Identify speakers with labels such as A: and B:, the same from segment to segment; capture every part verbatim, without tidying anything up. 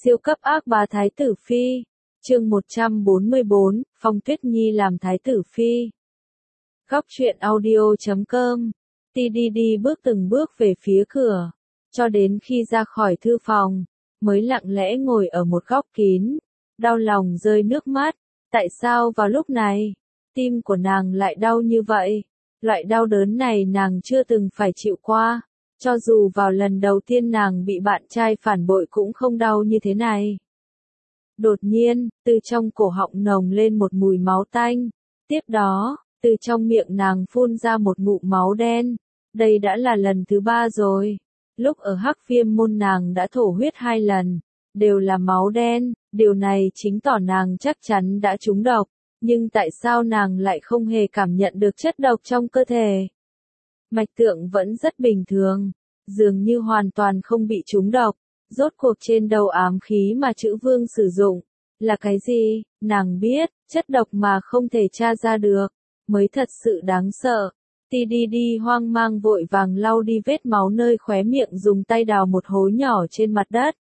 A: Siêu cấp ác bá Thái tử Phi. Chương một trăm bốn mươi bốn, Phong Tuyết Nhi làm Thái tử Phi. Góc truyện audio chấm com. Ti đi đi bước từng bước về phía cửa, cho đến khi ra khỏi thư phòng, mới lặng lẽ ngồi ở một góc kín, đau lòng rơi nước mắt. Tại sao vào lúc này, tim của nàng lại đau như vậy? Loại đau đớn này nàng chưa từng phải chịu qua. Cho dù vào lần đầu tiên nàng bị bạn trai phản bội cũng không đau như thế này. Đột nhiên, từ trong cổ họng nồng lên một mùi máu tanh. Tiếp đó, từ trong miệng nàng phun ra một ngụm máu đen. Đây đã là lần thứ ba rồi. Lúc ở Hắc Viêm môn nàng đã thổ huyết hai lần, đều là máu đen. Điều này chính tỏ nàng chắc chắn đã trúng độc. Nhưng tại sao nàng lại không hề cảm nhận được chất độc trong cơ thể? Mạch tượng vẫn rất bình thường, dường như hoàn toàn không bị trúng độc. Rốt cuộc trên đầu ám khí mà Chữ Vương sử dụng là cái gì? Nàng biết, chất độc mà không thể tra ra được mới thật sự đáng sợ. Ti đi đi hoang mang vội vàng lau đi vết máu nơi khóe miệng, dùng tay đào một hố nhỏ trên mặt đất,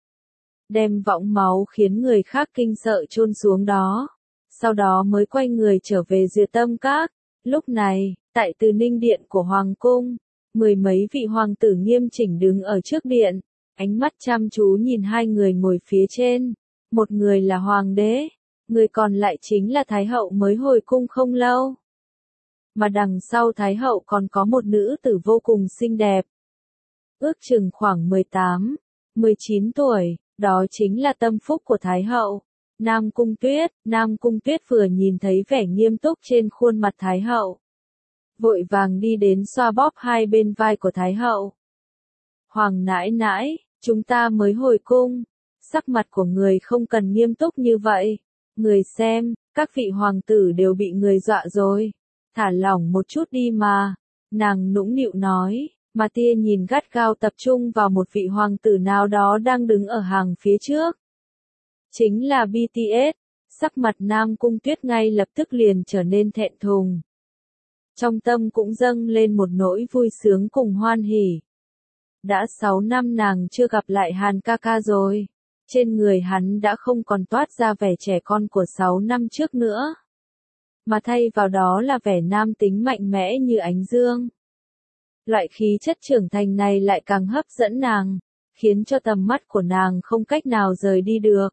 A: đem võng máu khiến người khác kinh sợ chôn xuống đó. Sau đó mới quay người trở về Duyệt Tâm Các. Lúc này, tại Từ Ninh Điện của Hoàng Cung, mười mấy vị hoàng tử nghiêm chỉnh đứng ở trước điện, ánh mắt chăm chú nhìn hai người ngồi phía trên. Một người là Hoàng đế, người còn lại chính là Thái hậu mới hồi cung không lâu. Mà đằng sau Thái hậu còn có một nữ tử vô cùng xinh đẹp, ước chừng khoảng mười tám, mười chín tuổi, đó chính là tâm phúc của Thái hậu, Nam Cung Tuyết. Nam Cung Tuyết vừa nhìn thấy vẻ nghiêm túc trên khuôn mặt Thái hậu, vội vàng đi đến xoa bóp hai bên vai của Thái hậu. Hoàng nãi nãi, chúng ta mới hồi cung, sắc mặt của người không cần nghiêm túc như vậy. Người xem, các vị hoàng tử đều bị người dọa rồi. Thả lỏng một chút đi mà. Nàng nũng nịu nói, mà tia nhìn gắt gao tập trung vào một vị hoàng tử nào đó đang đứng ở hàng phía trước. Chính là bê tê ét. Sắc mặt Nam Cung Tuyết ngay lập tức liền trở nên thẹn thùng. Trong tâm cũng dâng lên một nỗi vui sướng cùng hoan hỉ. Đã sáu năm nàng chưa gặp lại Hàn ca ca rồi. Trên người hắn đã không còn toát ra vẻ trẻ con của sáu năm trước nữa, mà thay vào đó là vẻ nam tính mạnh mẽ như ánh dương. Loại khí chất trưởng thành này lại càng hấp dẫn nàng, khiến cho tầm mắt của nàng không cách nào rời đi được.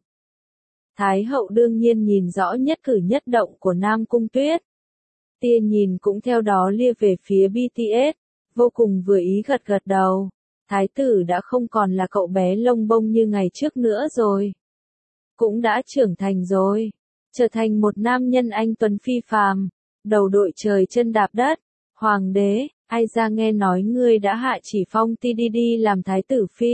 A: Thái hậu đương nhiên nhìn rõ nhất cử nhất động của Nam Cung Tuyết. Tia nhìn cũng theo đó lia về phía bê tê ét, vô cùng vừa ý gật gật đầu. Thái tử đã không còn là cậu bé lông bông như ngày trước nữa rồi. Cũng đã trưởng thành rồi, trở thành một nam nhân anh tuấn phi phàm, đầu đội trời chân đạp đất. Hoàng đế, ai ra nghe nói ngươi đã hạ chỉ phong Ti đi đi làm Thái tử Phi.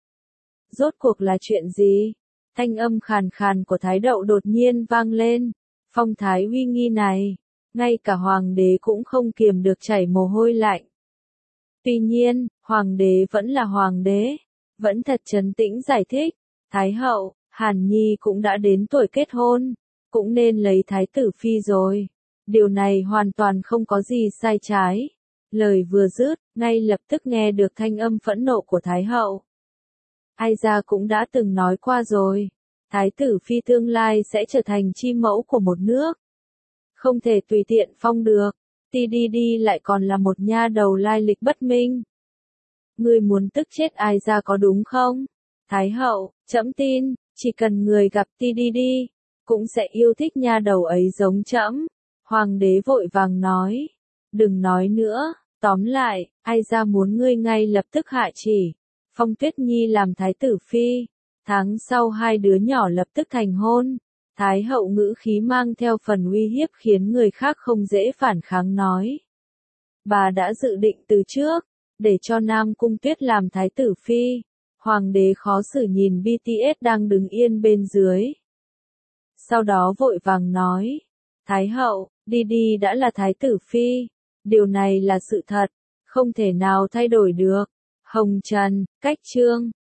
A: Rốt cuộc là chuyện gì? Thanh âm khàn khàn của Thái Đậu đột nhiên vang lên. Phong thái uy nghi này, ngay cả hoàng đế cũng không kiềm được chảy mồ hôi lạnh. Tuy nhiên, hoàng đế vẫn là hoàng đế, vẫn thật trấn tĩnh giải thích. Thái hậu, Hàn Nhi cũng đã đến tuổi kết hôn, cũng nên lấy Thái tử Phi rồi. Điều này hoàn toàn không có gì sai trái. Lời vừa dứt, ngay lập tức nghe được thanh âm phẫn nộ của Thái hậu. Ai ra cũng đã từng nói qua rồi. Thái tử Phi tương lai sẽ trở thành chi mẫu của một nước, không thể tùy tiện phong được. Ti đi đi lại còn là một nha đầu lai lịch bất minh. Ngươi muốn tức chết ai ra có đúng không? Thái hậu, trẫm tin, chỉ cần người gặp Ti đi đi, cũng sẽ yêu thích nha đầu ấy giống trẫm. Hoàng đế vội vàng nói. Đừng nói nữa, tóm lại, ai ra muốn ngươi ngay lập tức hạ chỉ phong Tuyết Nhi làm Thái tử Phi. Tháng sau hai đứa nhỏ lập tức thành hôn. Thái hậu ngữ khí mang theo phần uy hiếp khiến người khác không dễ phản kháng nói. Bà đã dự định từ trước, để cho Nam Cung Tuyết làm Thái tử Phi. Hoàng đế khó xử nhìn bê tê ét đang đứng yên bên dưới. Sau đó vội vàng nói. Thái hậu, đi đi đã là Thái tử Phi. Điều này là sự thật, không thể nào thay đổi được. Hồng Trần, Cách Chương.